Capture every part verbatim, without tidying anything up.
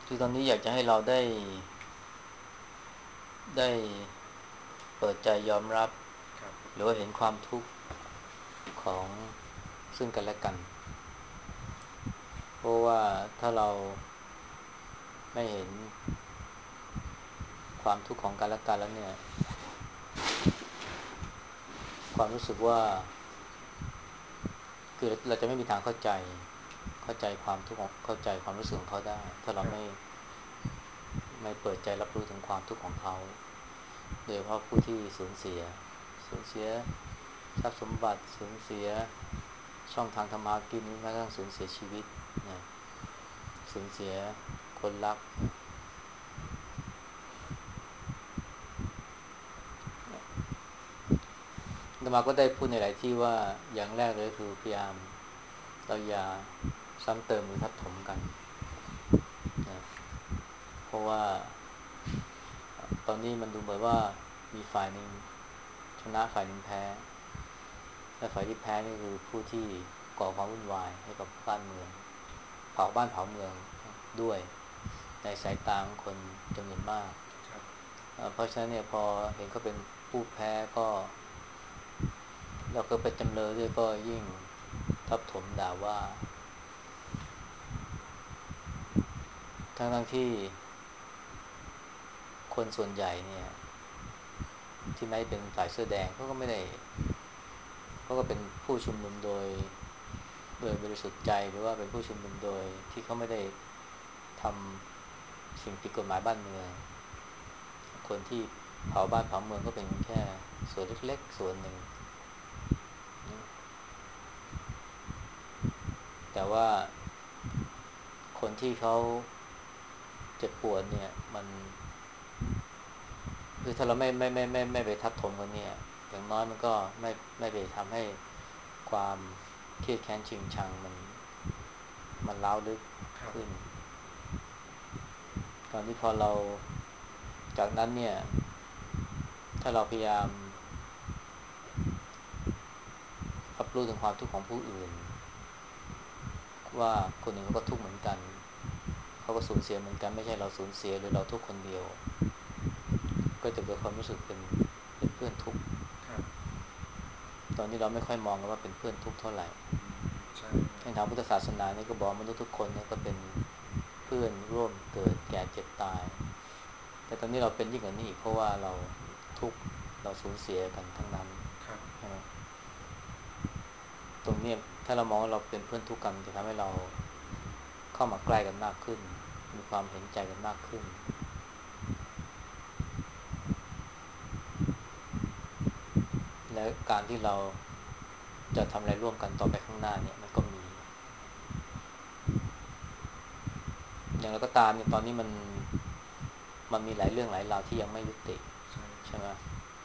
คือตอนนี้อยากจะให้เราได้ได้เปิดใจยอมรับครับหรือว่าเห็นความทุกข์ของซึ่งกันและกันเพราะว่าถ้าเราไม่เห็นความทุกข์ของกันและกันแล้วเนี่ยความรู้สึกว่าคือเราจะไม่มีทางเข้าใจเข้าใจความทุกข์ของเข้าใจความรู้สึกของเขาได้ถ้าเราไม่ครับไม่เปิดใจรับรู้ถึงความทุกข์ของเขาโดยเฉพาะผู้ที่สูญเสียสูญเสียทรัพย์สมบัติสูญเสียช่องทางทำมาหากินหรือแม้กระทั่งสูญเสียชีวิตนะสูญเสียคนรักนะ อาตมาก็ได้พูดในหลายที่ว่าอย่างแรกเลยคือพยายามเราอย่าซ้ำเติมหรือทับถมกันนะเพราะว่าตอนนี้มันดูเหมือนว่ามีฝ่ายหนึ่งชนะฝ่ายหนึ่งแพ้และฝ่ายที่แพ้นี่คือผู้ที่ก่อความวุ่นวายให้กับบ้านเมืองเผาบ้านเผาเมืองด้วยในสายตาของคนจำนวนมากครับเพราะฉะนั้นเนี่ยพอเห็นเขาเป็นผู้แพ้ก็เราก็เป็นจำเลยด้วยก็ยิ่งทับถมด่าว่าทั้งทั้งที่คนส่วนใหญ่เนี่ยที่ไม่เป็นฝ่ายเสื้อแดงเขาก็ไม่ได้เขาก็เป็นผู้ชุมนุมโดยโดยบริสุทธิ์ใจหรือว่าเป็นผู้ชุมนุมโดยที่เขาไม่ได้ทำสิ่งผิดกฎหมายบ้านเมืองคนที่เผาบ้านเผาเมืองก็เป็นแค่ส่วนเล็กๆส่วนหนึ่งแต่ว่าคนที่เขาเจ็บปวดเนี่ยมันคือถ้าเราไม่ไม่ไม่ไม่ไม่ไปทับถมกันเนี่ยอย่างน้อยมันก็ไม่ไม่ไปทำให้ความเครียดแค้นชิงชังมันมันร้าวลึกครับขึ้นตอนที่พอเราจากนั้นเนี่ยถ้าเราพยายามรับรู้ถึงความทุกข์ของผู้อื่นว่าคนหนึ่งเขาก็ทุกข์เหมือนกันเขาก็สูญเสียเหมือนกันไม่ใช่เราสูญเสียหรือเราทุกข์คนเดียวก็จะเกิดความรู้สึกเป็นเป็นเพื่อนทุกข์ครับตอนนี้เราไม่ค่อยมองกันว่าเป็นเพื่อนทุกข์เท่าไหร่อืมใช่ครับในทางพุทธศาสนาเนี่ยก็บอกมนุษย์ทุกคนเนี่ยก็เป็นเพื่อนร่วมเกิดแก่เจ็บตายแต่ตอนนี้เราเป็นยิ่งกว่านี้อีกเพราะว่าเราทุกข์เราสูญเสียกันทั้งนั้นครับใช่ไหมตรงนี้ถ้าเรามองว่าเราเป็นเพื่อนทุกข์กันจะทำให้เราเข้ามาใกล้กันมากขึ้นมีความเห็นใจกันมากขึ้นและการที่เราจะทำอะไรร่วมกันต่อไปข้างหน้าเนี่ยมันก็มีอย่างไรก็ตามเนี่ยตอนนี้มันมันมีหลายเรื่องหลายราวที่ยังไม่ยุติใช่ครับใช่ไหม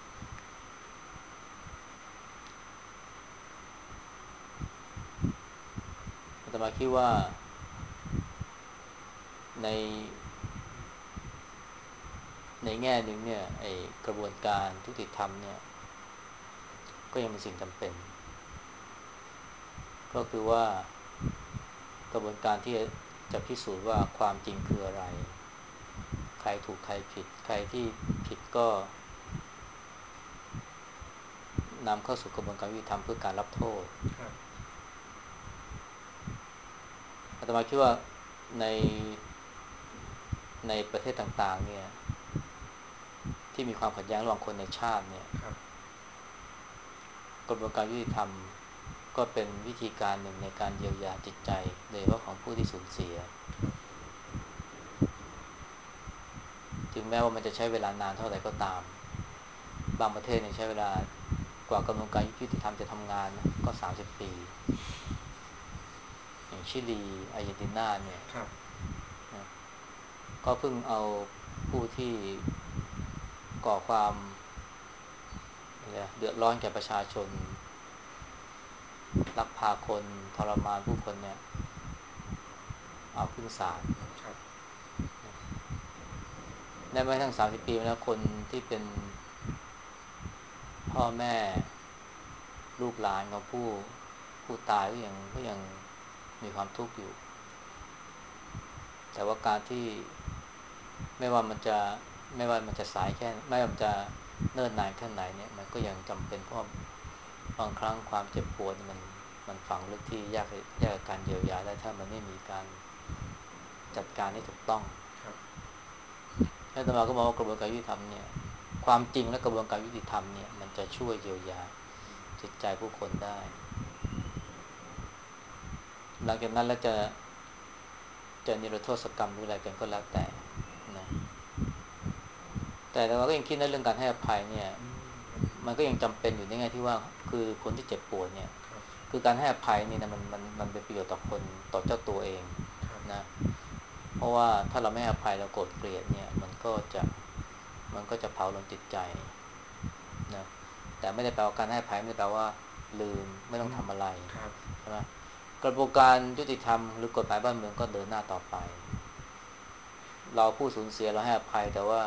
อาตมาคิดว่าในในแง่หนึ่งเนี่ยไอกระบวนการยุติธรรมเนี่ยก็ยังเป็นสิ่งจำเป็นก็คือว่ากระบวนการที่จะพิสูจน์ว่าความจริงคืออะไรใครถูกใครผิดใครที่ผิดก็นำเข้าสู่กระบวนการยุติธรรมเพื่อการรับโทษครับอาตมาคิดว่าในในประเทศต่างๆเนี่ยที่มีความขัดแย้งระหว่างคนในชาติเนี่ยครับกระบวนการยุติธรรมก็เป็นวิธีการหนึ่งในการเยียวยาจิตใจโดยเฉพาะของผู้ที่สูญเสียครับถึงแม้ว่ามันจะใช้เวลานานเท่าไหร่ก็ตามบางประเทศเนี่ยใช้เวลากว่ากระบวนการยุติธรรมจะทำงานนะก็สามสิบปีอย่างชิลีอาร์เจนตินาเนี่ยครับนะก็เพิ่งเอาผู้ที่ก่อความเดือดร้อนแก่ประชาชนลักพาคนทรมานผู้คนเนี่ยเอาขึ้นศาลครับในไม่ทั้งสามสิบปีแล้วคนที่เป็นพ่อแม่ลูกหลานของผู้ผู้ตายก็ยังก็ยังมีความทุกข์อยู่แต่ว่าการที่ไม่ว่ามันจะไม่ว่ามันจะสายแค่ไม่ว่ามันจะเนิ่นนานแค่ไหนเนี่ยมันก็ยังจำเป็นเพราะบางครั้งความเจ็บปวดมันมันฝังลึกที่ยากยากกับการเยียวยาได้ถ้ามันไม่มีการจัดการที่ถูกต้องครับแล้วต่อมาก็มองว่ากระบวนการยุติธรรมเนี่ยความจริงและกระบวนการยุติธรรมเนี่ยมันจะช่วยเยียวยาจิตใจผู้คนได้หลังจากนั้นแล้วจะจะนิรโทษกรรมหรืออะไรกันก็แล้วแต่นะแต่เราก็ยังคิดในเรื่องการให้อภัยเนี่ยอืมมันมันก็ยังจำเป็นอยู่ในแง่ที่ว่าคือคนที่เจ็บปวดเนี่ยครับคือการให้อภัยนี่นะมันมันมันเป็นประโยชน์ต่อคนต่อเจ้าตัวเองครับนะเพราะว่าถ้าเราไม่ให้อภัยเราโกรธเกลียดเนี่ยมันก็จะมันก็จะเผาลนจิตใจนะแต่ไม่ได้แปลว่าการให้อภัยไม่ได้แปลว่าลืมไม่ต้อืมองทำอะไรครับใช่ไหมกระบวนการยุติธรรมหรือกฎหมายบ้านเมืองก็เดินหน้าต่อไปเราผู้สูญเสียเราให้อภัยแต่ว่า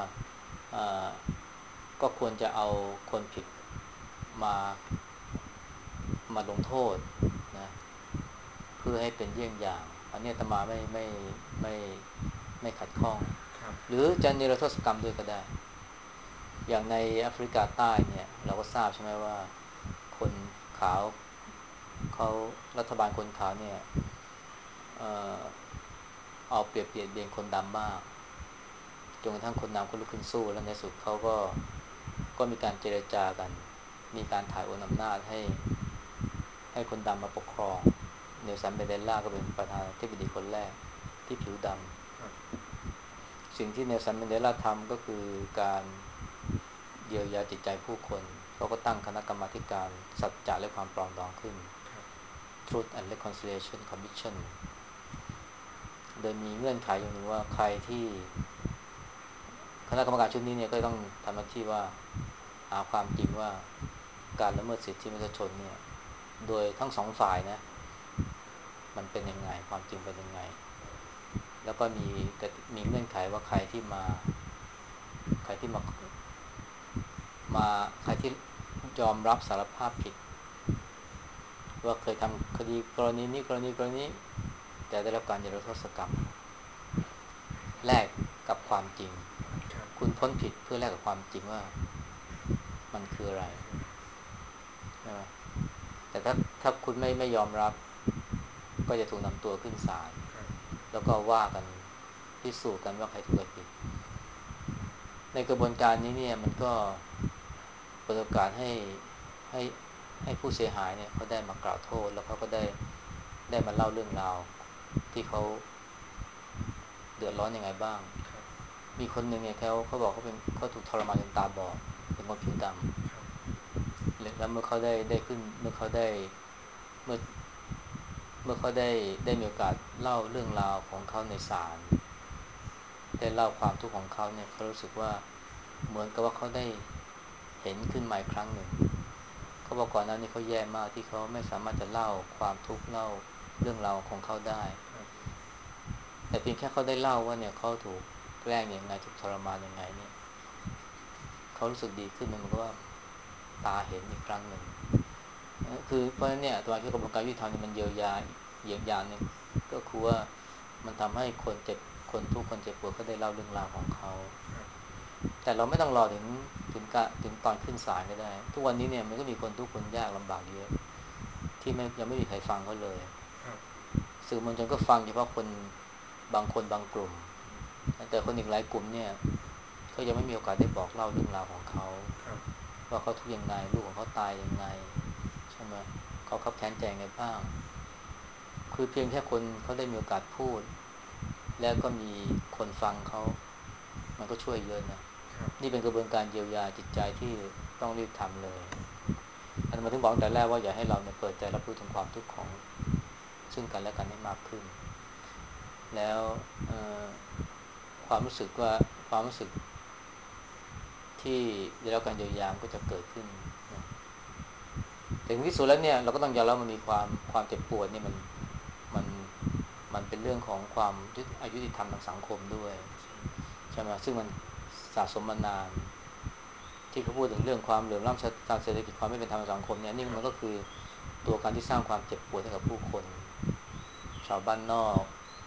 ก็ควรจะเอาคนผิดมามาลงโทษนะเพื่อให้เป็นเยี่ยงอย่างอันนี้อาตมาไม่ไม่ไม่ไม่ขัดข้องครับหรือจะนิรโทษกรรมด้วยก็ได้อย่างในแอฟริกาใต้เนี่ยเราก็ทราบใช่ไหมว่าคนขาวเขารัฐบาลคนขาวเนี่ยเอ่อเอาเปรียบเบียดเบียนคนดำมากจนกระทั่งคนดำก็ลุกขึ้นสู้แล้วในสุดเขาก็ก็มีการเจรจากันมีการถ่ายโอนอำนาจให้ให้คนดำมาปกครองเนลสันเมนเดลาก็เป็นประธานาธิบดีคนแรกที่ผิวดครับำสิ่งที่เนลสันเมนเดลาทำก็คือการเยียวยาจิตใจผู้คนเขาก็ตั้งคณะกรรมาการสัจจะและความปรองดองขึ้นครับ Truth and Reconciliation Commission โดยมีเงื่อนไขอย่างหนึ่งว่าใครที่คณะกรรมการชุดนี้เนี่ยก็ต้องทำหน้าที่ว่าหาความจริงว่าการละเมิดสิทธิมนุษยชนเนี่ยโดยทั้งสองฝ่ายนะมันเป็นยังไงความจริงเป็นยังไงแล้วก็มีมีเงื่อนไขว่าใครที่มาใครที่มามาใครที่ยอมรับสารภาพผิดว่าเคยทำคดีกรณีนี้กรณีกรณีแต่ได้รับการนิรโทษกรรมแลกกับความจริงครับคุณพ้นผิดเพื่อแลกกับความจริงว่ามันคืออะไรคืออะไรใช่ไหมแต่ถ้าถ้าคุณไม่ไม่ยอมรับก็จะถูกนำตัวขึ้นศาลครับแล้วก็ว่ากันพิสูจน์กันว่าใครถูกใครผิดในกระบวนการนี้เนี่ยมันก็เปิดโอกาสให้ให้ให้ผู้เสียหายเนี่ยเขาได้มากล่าวโทษแล้วเขาก็ได้ได้มาเล่าเรื่องราวที่เขาเดือดร้อนยังไงบ้างครับมีคนหนึ่งเนี่ยเขาเขาบอกเขาเป็นเขาถูกทรมานจนตาบอดเป็นคนผิวดครับำแล้วเมื่อเขาได้ได้ขึ้นเมื่อเขาได้เมื่อเมื่อเขาได้ได้มีโอกาสเล่าเรื่องราวของเขาในศาลได้เล่าความทุกข์ของเขาเนี่ยเขารู้สึกว่าเหมือนกับว่าเขาได้เห็นขึ้นมาอีกครั้งหนึ่งเขาบอกก่อนหน้านี้เขาแย่มากที่เขาไม่สามารถจะเล่าความทุกข์เล่าเรื่องราวของเขาได้ครับแต่เพียงแค่เขาได้เล่าว่าเนี่ยเขาถูกแกล้งยังไงถูกทรมานยังไงเนี่ยเขารู้สึกดีขึ้นมันก็ว่าตาเห็นอีกครั้งหนึ่งคือเพราะฉะนั้นเนี่ยตัวที่กระบวนการยุติธรรมเนี่ยมันเยียวยาอีกอย่างหนึ่งก็คือว่ามันทำให้คนเจ็บคนทุกคนเจ็บปวดเขาได้เล่าเรื่องราวของเขาครับแต่เราไม่ต้องรอถึงถึงกะถึงตอนขึ้นศาลก็ได้ทุกวันนี้เนี่ยมันก็มีคนทุกคนยากลำบากเยอะที่ไม่ยังไม่มีใครฟังเขาเลยครับสื่อมวลชนก็ฟังเฉพาะคนบางคนบางกลุ่มแต่คนอีกหลายกลุ่มเนี่ยเขายังไม่มีโอกาสได้บอกเล่าเรื่องราวของเขาครับว่าเขาทุกข์ยังไงลูกของเขาตายยังไงใช่ไหมเขาคับแค้นใจยังไงบ้างคือเพียงแค่คนเขาได้มีโอกาสพูดแล้วก็มีคนฟังเขามันก็ช่วยเยอะนะครับนี่เป็นกระบวนการเยียวยาจิตใจที่ต้องรีบทำเลยอันมาถึงบอกตั้งแต่แรกว่าอย่าให้เราเนี่ยเปิดใจรับรู้ถึงความทุกข์ของซึ่งกันและกันให้มากขึ้นแล้วความรู้สึกว่าความรู้สึกที่ได้รับการเยียวยาก็จะเกิดขึ้นนะถึงที่สุดแล้วเนี่ยเราก็ต้องยอมรับมันมีความความเจ็บปวดเนี่ยมันมันมันเป็นเรื่องของความอายุติธรรมทางสังคมด้วยใช่ใช่ไหมซึ่งมันสะสมมานานที่เขาพูดถึงเรื่องความเหลื่อมล้ำทางเศรษฐกิจความไม่เป็นธรรมทางสังคมเนี่ยนี่ครับมันก็คือตัวการที่สร้างความเจ็บปวดให้กับผู้คนชาวบ้านนอก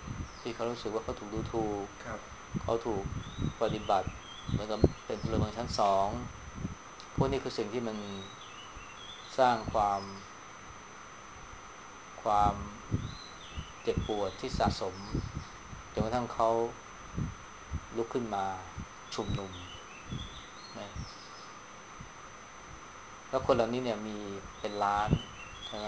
ที่เขารู้สึกว่าเขาถูกดูถูกครับเขาถูกปฏิบัติเหมือนกับเป็นพลเมืองชั้นสองพวกนี้คือสิ่งที่มันสร้างความความเจ็บปวดที่สะสมจนกระทั่งเขาลุกขึ้นมาชุมนุมนะแล้วคนเหล่านี้เนี่ยมีเป็นล้านใช่ไหม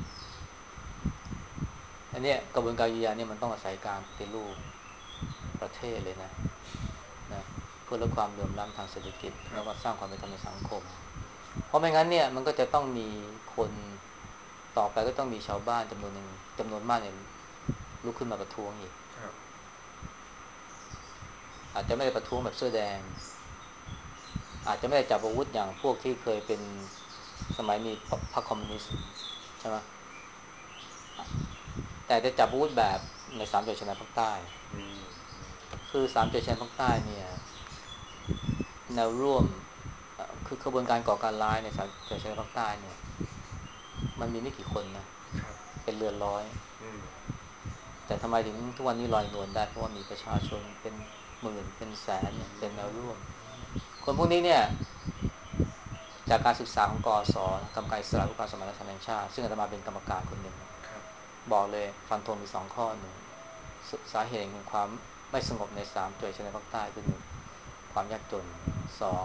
อันเนี้ยกระบวนการยียาเนี่ยมันต้องอาศัยการปฏิรูปประเทศเลยนะนะเพื่อลดความเหลื่อมล้ำทางเศรษฐกิจครับแล้วก็สร้างความเป็นธรรมในสังคมเพราะไม่งั้นเนี่ยมันก็จะต้องมีคนต่อไปก็ต้องมีชาวบ้านจำนวนหนึ่งจำนวนมากเนี่ยลุกขึ้นมาประท้วงอีกครับอาจจะไม่ได้ประท้วงแบบเสื้อแดงอาจจะไม่ได้จับอาวุธอย่างพวกที่เคยเป็นสมัยมีพรรคคอมมิวนิสต์ใช่ไหมแต่จะจับอาวุธแบบในสามจังหวัดชายแดนภาคใต้อืมคือสามจังหวัดชายแดนภาคใต้เนี่ยแนวร่วมคือขบวนการก่อการร้ายในสามจังหวัดชายแดนภาคใต้เนี่ยมันมีไม่กี่คนนะครับเป็นเรือนร้อยอืมแต่ทำไมถึงทุกวันนี้ลอยนวลได้เพราะว่ามีประชาชนเป็นหมื่นเป็นแสนเนี่ยเป็นแนวร่วมคนพวกนี้เนี่ยจากการศึกษาของกอศนะกรรมการอิสระผู้การสมานฉันท์แห่งชาติซึ่งอาตมาเป็นกรรมการคนหนึ่งครับบอกเลยฟันธงมีสองข้อหนึ่งสาเหตุแห่งความไม่สงบในสามจังหวัดชายแดนภาคใต้คือหนึ่งความยากจนสอง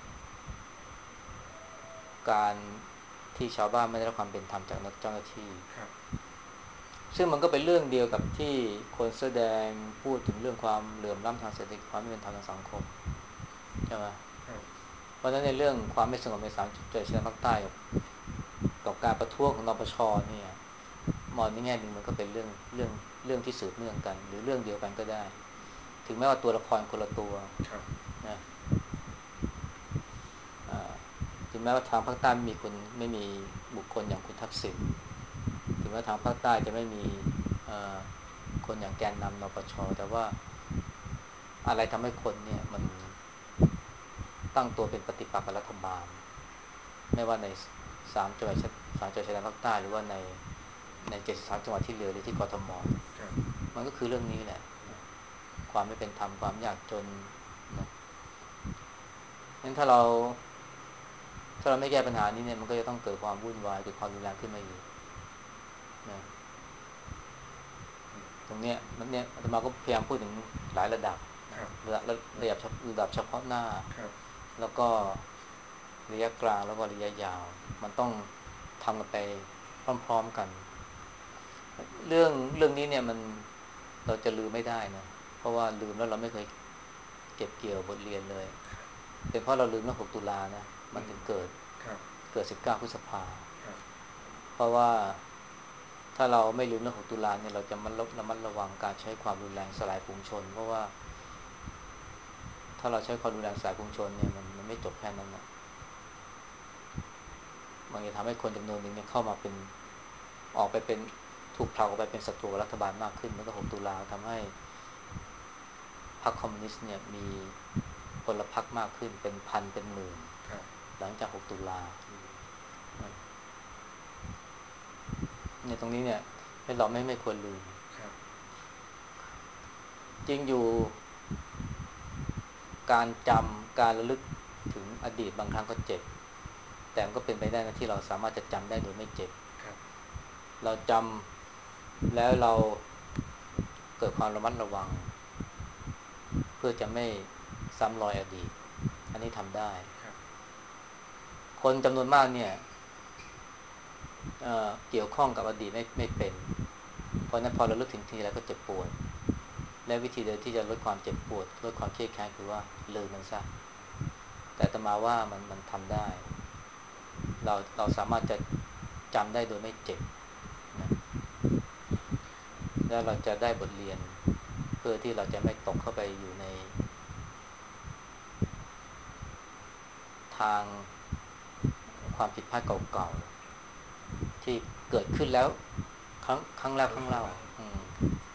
การที่ชาวบ้านไม่ได้รับความเป็นธรรมจากเจ้าหน้าที่ครับซึ่งมันก็เป็นเรื่องเดียวกับที่คนแสดงพูดถึงเรื่องความเหลื่อมล้ำทางเศรษฐกิจความไม่เป็นธรรมทางสังคมใช่ไหมครับเพราะฉะนั้นในเรื่องความไม่สงบในสามจังหวัดชายแดนภาคใต้กับกับการประท้วงของนปชเนี่ยมองในแง่หนึ่งมันก็เป็นเรื่องเรื่องเรื่องที่สืบเนื่องกันหรือเรื่องเดียวกันก็ได้ถึงแม้ว่าตัวละครคนละตัวครับนะถึงแม้ว่าทางภาคใต้ไม่มีคนไม่มีบุคคลอย่างคุณทักษิณถึงแม้ทางภาคใต้จะไม่มีคนอย่างแกนนำนปชแต่ว่าอะไรทำให้คนเนี่ยมันตั้งตัวเป็นปฏิปักษ์กับรัฐบาลไม่ว่าในสามจังหวัดสามจังหวัดชายแดนภาคใต้หรือว่าในในเจ็ดสิบสามจังหวัดที่เหลือหรือที่กทมครับมันก็คือเรื่องนี้แหละความไม่เป็นธรรมความยากจนนะงั้นถ้าเราถ้าเราไม่แก้ปัญหานี้เนี่ยมันก็จะต้องเกิดความวุ่นวายเกิดความรุนแรงขึ้นมาอีกนะตรงเนี้ยมันเนี่ยอาตมาก็พยายามพูดถึงหลายระดับครับระดับระดับระดับเฉพาะหน้าครับแล้วก็ระยะกลางแล้วก็ระยะยาวมันต้องทำกันไปพร้อมๆกันเรื่องเรื่องนี้เนี่ยมันเราจะลืมไม่ได้นะเพราะว่าลืมแล้วเราไม่เคยเก็บเกี่ยวบทเรียนเลยเป็นเพราะเราลืมเมื่อหกตุลานะมันอืมถึงเกิดครับเกิดสิบเก้าพฤษภาครับเพราะว่าถ้าเราไม่ลืมเรื่องหกตุลาเนี่ยเราจะมันระมัดระวังการใช้ความรุนแรงสลายปวงชนเพราะว่าถ้าเราใช้ความรุนแรงสลายปวงชนเนี่ยมันมันไม่จบแค่นั้นนะมันจะทำให้คนจำนวนหนึ่งเนี่ยเข้ามาเป็นออกไปเป็นถูกผลักออกไปเป็นศัตรูกับรัฐบาลมากขึ้นแล้วก็หกตุลาทำให้พรรคคอมมิวนิสต์เนี่ยมีพลพรรคมากขึ้นเป็นพันเป็นหมื่นครับหลังจากหกตุลาอืมเนี่ยตรงนี้เนี่ยให้เราไม่ไม่ควรลืมครับจริงอยู่การจำการระลึกถึงอดีตบางครั้งก็เจ็บแต่มันก็เป็นไปได้นะที่เราสามารถจะจำได้โดยไม่เจ็บครับเราจำแล้วเราเกิดความระมัดระวังเพื่อจะไม่ซ้ำรอยอดีตอันนี้ทำได้ครับคนจำนวนมากเนี่ยเเกี่ยวข้องกับอดีตไม่ไม่เป็นเพราะนั้นพอเราลึกถึงทีแล้วก็เจ็บปวดและวิธีเดียวที่จะลดความเจ็บปวดลดความเครียดแค้นคือว่าลืมมันซะแต่อาตมาว่ามันมันทำได้เราเราสามารถจะจำได้โดยไม่เจ็บนะแล้วเราจะได้บทเรียนเพื่อที่เราจะไม่ตกเข้าไปอยู่ในทางความผิดพลาดเก่าๆที่เกิดขึ้นแล้วครั้งครั้งแล้วครั้งเล่าครั้งแล้วอืม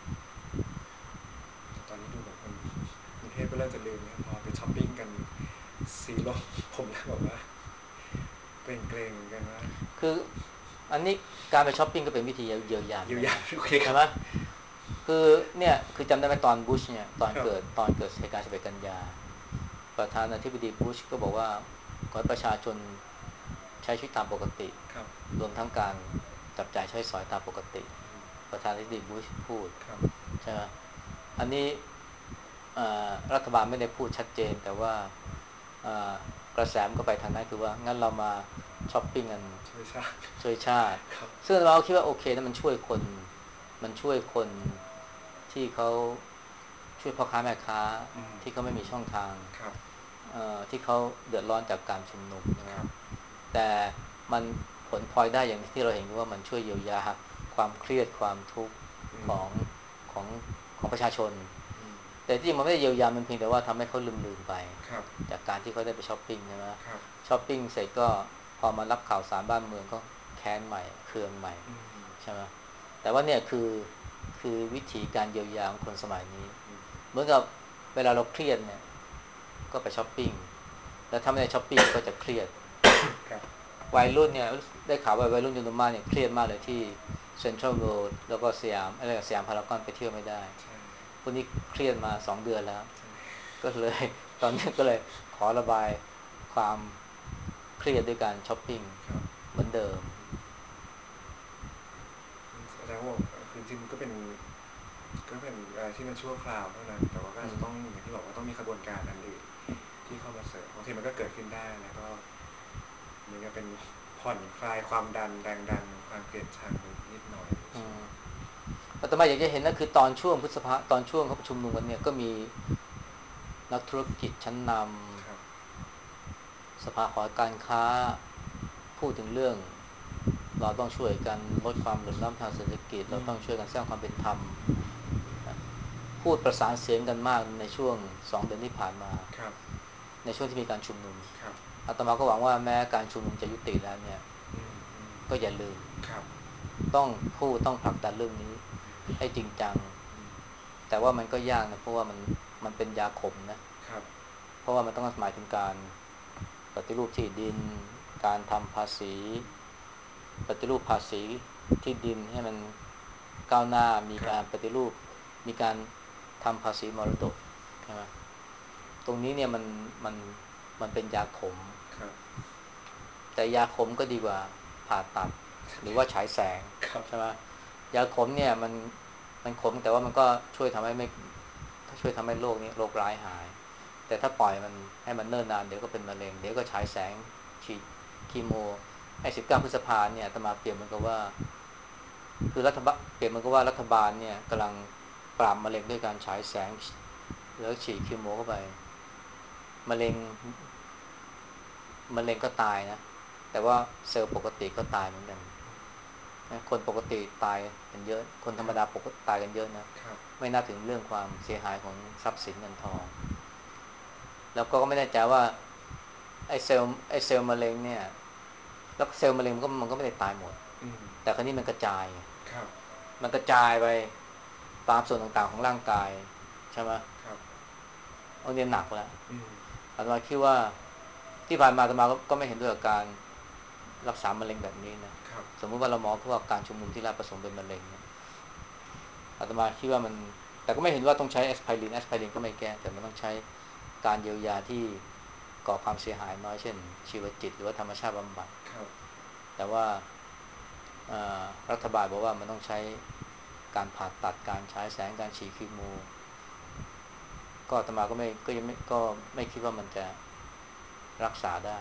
แต่ตอนนี้ดูเหมือนคนกรุงเทพก็เริ่มจะลืมนะพอไปช้อปปิ้งกันสีลมผมแล้วแบบว่าเกรงเกรงเหมือนกันว่าคืออันนี้การไปช้อปปิ้งก็เป็นวิธีเยียวยาเหมืเยียวยาอนกันนะโอเคครับใช่ไหมคือเนี่ยคือจำได้ไหมตอนบุชเนี่ยตอนครับเกิดตอนเกิดเหตุการณ์สิบเอ็ดกันยาประธานาธิบดีบุชก็บอกว่าขอให้ประชาชนใช้ชีวิตตามปกติครับรวมทั้งการจับจ่ายใช้สอยตามปกติอืมประธานาธิบดีบุชพูดครับใช่ไหมอันนี้รัฐบาลไม่ได้พูดชัดเจนแต่ว่า อ่ากระแสมก็ไปทางนั้นคือว่างั้นเรามาช้อปปิ้งกันช่วยชาติช่วยชาติครับซึ่งเราคิดว่าโอเคนะมันช่วยคนมันช่วยคนที่เขาช่วยพ่อค้าแม่ค้าอืมที่เขาไม่มีช่องทางครับที่เขาเดือดร้อนจากการชุมนุมใช่ไหมครับแต่มันผลพลอยได้อย่างที่เราเห็นว่ามันช่วยเยียวยาความเครียดความทุกข์อืมของของของประชาชนอืมแต่ที่จริงมันไม่ได้เยียวยามันเพียงแต่ว่าทำให้เขาลืมลืมไปครับจากการที่เขาได้ไปช้อปปิ้งใช่ไหมครับช้อปปิ้งเสร็จก็พอมารับข่าวสารบ้านเมืองก็แค้นใหม่เคืองใหม่อืมใช่ไหมแต่ว่าเนี่ยคือคือวิธีการเยียวยาของคนสมัยนี้อืมเหมือนกับเวลาเราเครียดเนี่ยก็ไปช้อปปิ้งแล้วถ้าไม่ได้ช้อปปิ้งก็จะเครียดครับวัยรุ่นเนี่ยได้ข่าวว่าวัยรุ่นจำนวนมากเนี่ยเครียดมากเลยที่เซ็นทรัลเวิลด์แล้วก็สยามอะไรสยามพารากอนไปเที่ยวไม่ได้ใช่พวกนี้เครียดมาสองเดือนแล้วใช่ก็เลยตอนนี้ก็เลยขอระบายความเครียดด้วยการช้อปปิ้งครับเหมือนเดิมแสดงว่าคือจริงๆก็เป็นก็เป็นอะไรที่มันชั่วคราวเท่านั้นแต่ว่าก็อาจจะต้องอย่างที่บอกว่าต้องมีขบวนการอันอื่นที่เข้ามาเสริมบางทีมันก็เกิดขึ้นได้แล้วก็เหมือนกับเป็นผ่อนคลายความดันแรงดันความเกลียดชังไปนิดหน่อยอืใช่ไหมมอาตมาอยากจะเห็นนะคือตอนช่วงพฤษภาตอนช่วงเขาประชุมนุมกันเนี่ยก็มีนักธุรกิจชั้นนครับำสภาหอการค้าพูดถึงเรื่องเราต้องช่วยกันลดความเหลื่อมล้ำทางเศรษฐกิจอืมเราต้องช่วยกันสร้างความเป็นธรรมพูดประสานเสียงกันมากในช่วงสองเดือนที่ผ่านมาครับในช่วงที่มีการชุมนุมครับอาตมาก็หวังว่าแม้การชุมนุมจะยุติแล้วเนี่ยอืมอืมก็อย่าลืมครับต้องพูดต้องผลักดันเรื่องนี้ให้จริงจังอืมแต่ว่ามันก็ยากนะเพราะว่ามันมันเป็นยาขมนะครับเพราะว่ามันต้องหมายถึงการปฏิรูปที่ดินการทำภาษีปฏิรูปภาษีที่ดินให้มันก้าวหน้ามีครับการปฏิรูปมีการทำภาษีมรดกใช่ไหมตรงนี้เนี่ยมันมันมันเป็นยาขมครับแต่ยาขมก็ดีกว่าผ่าตัดหรือว่าฉายแสงครับใช่ไหมยาขมเนี่ยมันมันขมแต่ว่ามันก็ช่วยทำให้ไม่ช่วยทำให้โรคนี้โรคร้ายหายแต่ถ้าปล่อยมันให้มันเนิ่นนานเดี๋ยวก็เป็นมะเร็งเดี๋ยวก็ฉายแสงฉีดคีโมไอ้สิบเก้าพฤษภาเนี่ยอาตมาเปรียบเหมือนกับว่าคือรัฐบาลเปรียบเหมือนกับว่ารัฐบาลเนี่ยกำลังปราบมะเร็งด้วยการฉายแสงแล้วฉีดคีโมเข้าไปมะเร็งมะเร็งก็ตายนะแต่ว่าเซลล์ปกติก็ตายเหมือนกันคนปกติตายกันเยอะคนธรรมดาปกติตายกันเยอะนะครับไม่น่าถึงเรื่องความเสียหายของทรัพย์สินเงินทองแล้วก็ไม่แน่ใจว่าไอ้เซลล์ไอ้เซลล์มะเร็งเนี่ยแล้วเซลล์มะเร็งมันก็มันก็ไม่ได้ตายหมดอืมแต่ครั้นี้มันกระจายครับมันกระจายไปตามส่วนต่างๆของร่างกายใช่ไหมครับเอาเนี่ยหนักแล้วอืมอาตมาคิดว่าที่ผ่านมาอาตมาก็ไม่เห็นด้วยกับการรักษามะเร็งแบบนี้นะครับสมมุติว่าเรามองพวกการชุมนุมที่ราชประสงค์เป็นมะเร็งเนี่ยอาตมาคิดว่ามันแต่ก็ไม่เห็นว่าต้องใช้แอสไพรินแอสไพรินก็ไม่แก้แต่มันต้องใช้การเยียวยาที่ก่อความเสียหายน้อยเช่นชีวจิตหรือว่าธรรมชาติบำบัดครับแต่ว่ารัฐบาลบอกว่ามันต้องใช้การผ่าตัดการฉายแสงการฉีดคีโมก็อาตมาก็ไม่ก็ยังไม่ก็ไม่คิดว่ามันจะรักษาได้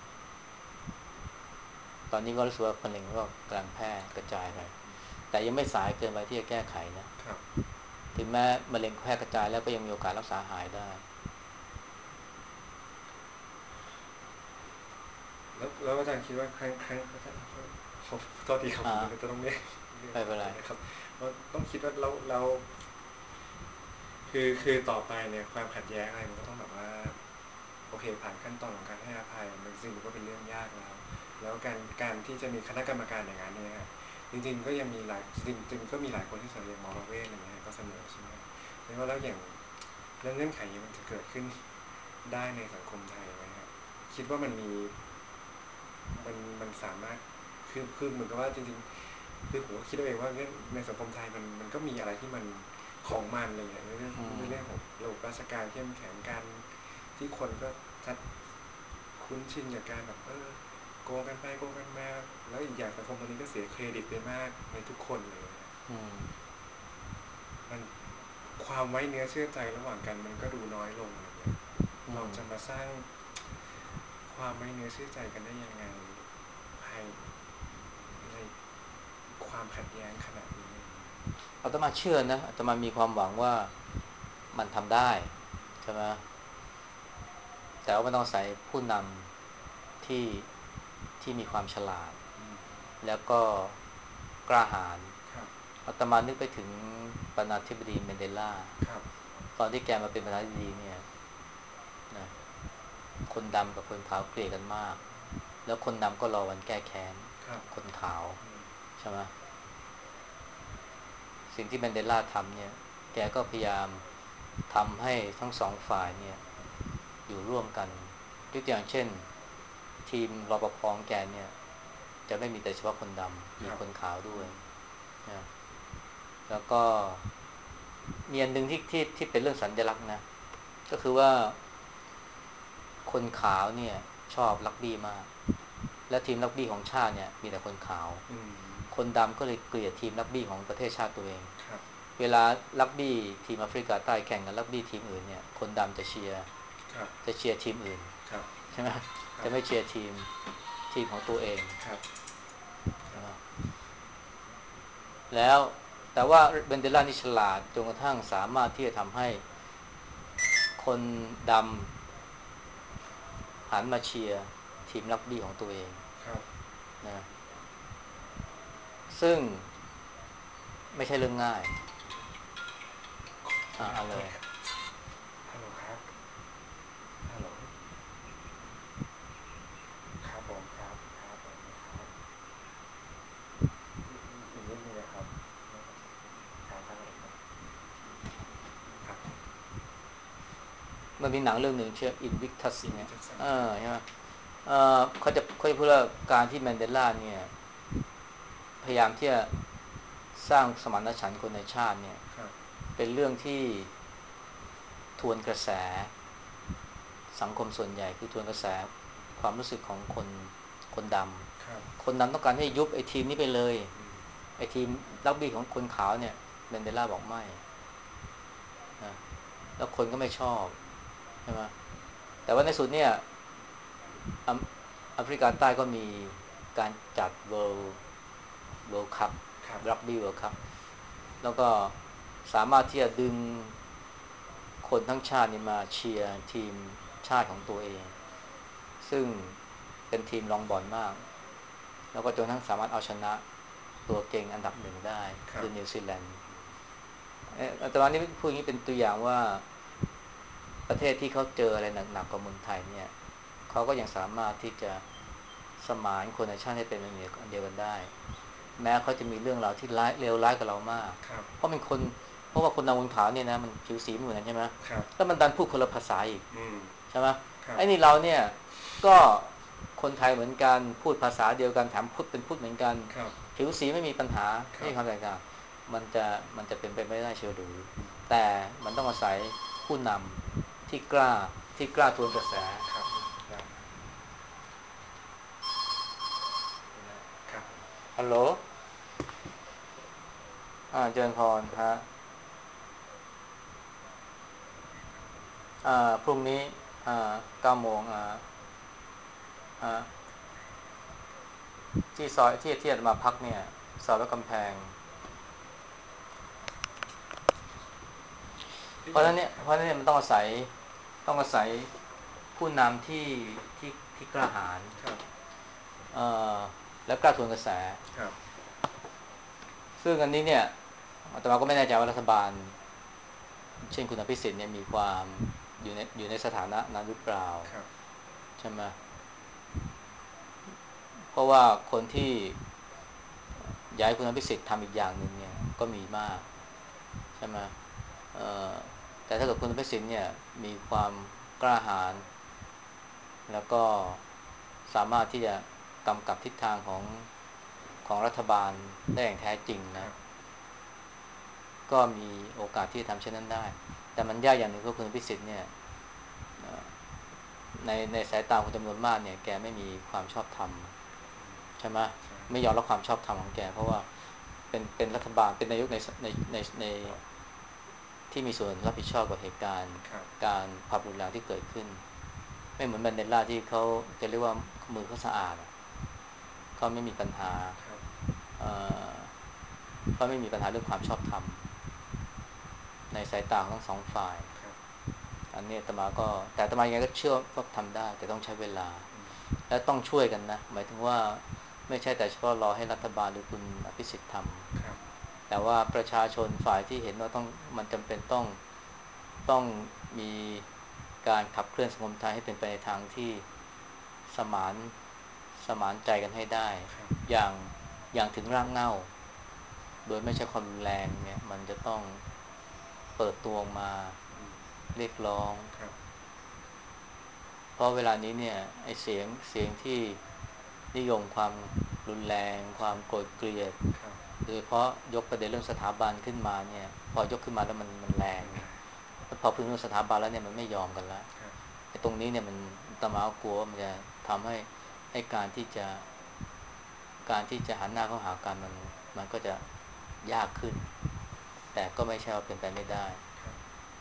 ตอนนี้ก็รู้สึกว่ามะเร็งก็กำลังแพร่กระจายไปแต่ยังไม่สายเกินไปที่จะแก้ไขนะครับถึงแม้มะเร็งแพร่กระจายแล้วก็ยังมีโอกาสรักษาหายได้แล้วแล้วอาจารย์คิดว่าครั้งครั้งผมโทษทีครับผมอ่าจะต้องเรียกเรียกไม่เป็นไรนะครับว่าต้องคิดว่าเราเราคือคือต่อไปเนี่ยความขัดแย้งอะไรมันก็ต้องแบบว่าโอเคผ่านขั้นตอนของการให้อภัยมันจริงมันก็เป็นเรื่องยากแล้วแล้วการการที่จะมีคณะกรรมการอย่างนั้นเนี่ยฮะจริงๆก็ยังมีหลายจริงจริงก็มีหลายคนที่เสนออย่างหมอประเวศอะไรเงี้ยก็เสนอใช่ไหมไม่ว่าแล้วอย่างเรื่องเงื่อนไขนี้มันจะเกิดขึ้นได้ในสังคมไทยไหมครับคิดว่ามันมี มันมันสามารถคือคือเหมือนกับว่าจริงคือผมก็คิดเอาเองว่าเนี่ยในสังคมไทยมันมันก็มีอะไรที่มันของมันอะไรเงี้ยในเรื่องอืมในเรื่องของระบบราชการเข้มแข็งกันที่คนก็จะคุ้นชินกับการแบบเออโกงกันไปโกงกันมาแล้วอีกอย่างสังคมตอนนี้ก็เสียเครดิตไปมากในทุกคนเลยอืมมันความไว้เนื้อเชื่อใจระหว่างกันมันก็ดูน้อยลงอะไรเงี้ยอืมเราจะมาสร้างความไว้เนื้อเชื่อใจกันได้ยังไงภายในความขัดแย้งขนาดนี้อาตมาเชื่อนะอาตมามีความหวังว่ามันทำได้ใช่ไหมแต่ว่ามันต้องใส่ผู้นำที่ที่มีความฉลาดแล้วก็กล้าหาญครับอาตมานึกไปถึงประธานาธิบดีเมนเดลาครับตอนที่แกมาเป็นประธานาธิบดีเนี่ยนะคนดำกับคนขาวเกลียดกันมากแล้วคนดำก็รอวันแก้แค้นครับคนขาวใช่ไหมสิ่งที่แมนเดลาทำเนี่ยแกก็พยายามทำให้ทั้งสองฝ่ายเนี่ยอยู่ร่วมกันยกตัวอย่างเช่นทีมรปภของแกเนี่ยจะไม่มีแต่เฉพาะคนดำครับมีคนขาวด้วยนะแล้วก็มีอันหนึ่งที่ที่ที่เป็นเรื่องสัญลักษณ์นะก็คือว่าคนขาวเนี่ยชอบรักบี้มากและทีมรักบี้ของชาติเนี่ยมีแต่คนขาวอืมคนดำก็เลยเกลียดทีมรักบี้ของประเทศชาติตัวเองครับเวลารักบี้ทีมแอฟริกาใต้แข่งกับรักบี้ทีมอื่นเนี่ยคนดำจะเชียร์ครับจะเชียร์ทีมอื่นครับใช่ไหมครับจะไม่เชียร์ทีมทีมของตัวเองครับครับนะแล้วแต่ว่าเบนเดล่านี่ฉลาดจนกระทั่งสามารถที่จะทำให้คนดำหันมาเชียร์ทีมรักบี้ของตัวเองครับนะซึ่งไม่ใช่เรื่องง่ายขออ่าเอาเลยโทษครับฮัลโหลครับฮัลโหลครับผมครับครับผมครับอีกนิดนึงนะครับครับครับครับครับมันมีหนังเรื่องหนึ่งชื่อ Invictus อินวิเนี่ยทัศน์เอครับอใช่ไหมเออเขาจะเขาจะพูดว่าการที่แมนเดลาเนี่ยพยายามที่จะสร้างสมานฉันท์คนในชาติเนี่ยครับเป็นเรื่องที่ทวนกระแสสังคมส่วนใหญ่คือทวนกระแสความรู้สึกของคนคนดครับำคนดำต้องการให้ยุบไอ้ทีมนี้ไปเลยอืมไอ้ทีมรักบี้ของคนขาวเนี่ยแมนเดลาบอกไม่นะแล้วคนก็ไม่ชอบใช่ไหมแต่ว่าในสุดเนี่ยอแอฟริกาใต้ก็มีการจัด World World Cup ครับรักบี้ World Cup แล้วก็สามารถที่จะดึงคนทั้งชาตินี่มาเชียร์ทีมชาติของตัวเองซึ่งเป็นทีมรองบอลมากแล้วก็จนทั้งสามารถเอาชนะตัวเก่งอันดับหนึ่งได้ครับคือนิวซีแลนด์เอ่อตอนนี้พูดอย่างนี้เป็นตัวอย่างว่าประเทศที่เขาเจออะไรหนักๆกว่าเมืองไทยเนี่ยเขาก็ยังสามารถที่จะสมานคนในชาติให้เป็นอันเดียวกันได้แม้เขาจะมีเรื่องราวที่ร้ายเลวร้ายกับเรามากครับเพราะเป็นคนเพราะว่าคนดำคนขาวเนี่ยนะมันผิวสีไม่เหมือนกันใช่ไหมครับแล้วมันดันพูดคนละภาษาอีกอืมใช่ไหมครับไอ้นี่เราเนี่ยก็คนไทยเหมือนกันพูดภาษาเดียวกันแถมพูดเป็นพูดเหมือนกันครับผิวสีไม่มีปัญหาไม่ครับมีความแตกต่างมันจะมันจะเป็นไปไม่ได้เชียวหรือแต่มันต้องอาศัยผู้นำที่กล้าที่กล้าทวนกระแสครับครับครับฮัลโหลอ่าเจริญพรฮะอ่าพรุ่งนี้อ่าเก้าโมงอ่าอ่าที่ซอยที่ที่จะมาพักเนี่ยซอยวัดกำแพงเพราะฉะนั้นเนี่ยครับเพราะฉะนั้นเนี่ยมันต้องอาศัยต้องอาศัยผู้นำที่ที่ที่กล้าหาญครับเอ่อและกล้าทวนกระแสครับซึ่งอันนี้เนี่ยอาตมาก็ไม่แน่ใจว่ารัฐบาลเช่นคุณอภิสิทธิ์เนี่ยมีความอยู่ในอยู่ในสถานะนั้นหรือเปล่าครับใช่ไหมเพราะว่าคนที่อยากให้คุณอภิสิทธิ์ทำอีกอย่างหนึ่งเนี่ยก็มีมากใช่ไหมเอ่อแต่ถ้าเกิดคุณอภิสิทธิ์เนี่ยมีความกล้าหาญแล้วก็สามารถที่จะกำกับทิศทางของของรัฐบาลได้อย่างแท้จริงนะครับก็มีโอกาสที่จะทำเช่นนั้นได้แต่มันยากอย่างหนึ่งก็คือพิสิทธิ์เนี่ยในในสายตาคนจำนวนมากเนี่ยแกไม่มีความชอบธรรมใช่ไหมใช่ไม่ยอมรับความชอบธรรมของแกเพราะว่าเป็นเป็นรัฐบาลเป็นนายกในในในในที่มีส่วนรับผิดชอบกับเหตุการณ์ครับการความรุนแรงที่เกิดขึ้นไม่เหมือนแมนเดลาที่เขาจะเรียกว่ามือเขาสะอาดเขาไม่มีปัญหาครับเอ่อเขาไม่มีปัญหาเรื่องความชอบธรรมในสายตาของทั้งสองฝ่ายครับอันนี้อาตมาก็แต่อาตมายังไงก็เชื่อว่าทำได้แต่ต้องใช้เวลาอืมและต้องช่วยกันนะหมายถึงว่าไม่ใช่แต่เฉพาะรอให้รัฐบาลหรือคุณอภิสิทธิ์ทครับำแต่ว่าประชาชนฝ่ายที่เห็นว่าต้องมันจำเป็นต้องต้องมีการขับเคลื่อนสังคมไทยให้เป็นไปในทางที่สมานสมานใจกันให้ได้ครับอย่างอย่างถึงรากเหง้าโดยไม่ใช่ความรุนแรงเนี่ยมันจะต้องเปิดตัวออกมาอืมเรียกร้องครับเพราะเวลานี้เนี่ยไอเสียงเสียงที่นิยมความรุนแรงความโกรธเกลียดครับโดยเฉพาะยกประเด็นเรื่องสถาบันขึ้นมาเนี่ยพอยกขึ้นมาแล้วมันมันแรงมันแรงแล้วพอพูดเรื่องสถาบันแล้วเนี่ยมันไม่ยอมกันแล้วครับไอ้ตรงนี้เนี่ยมันอาตมากลัวว่ามันจะทำให้ให้การที่จะการที่จะหันหน้าเข้าหากันมันมันก็จะยากขึ้นแต่ก็ไม่ใช่ว่าเป็นไปไม่ได้ครับ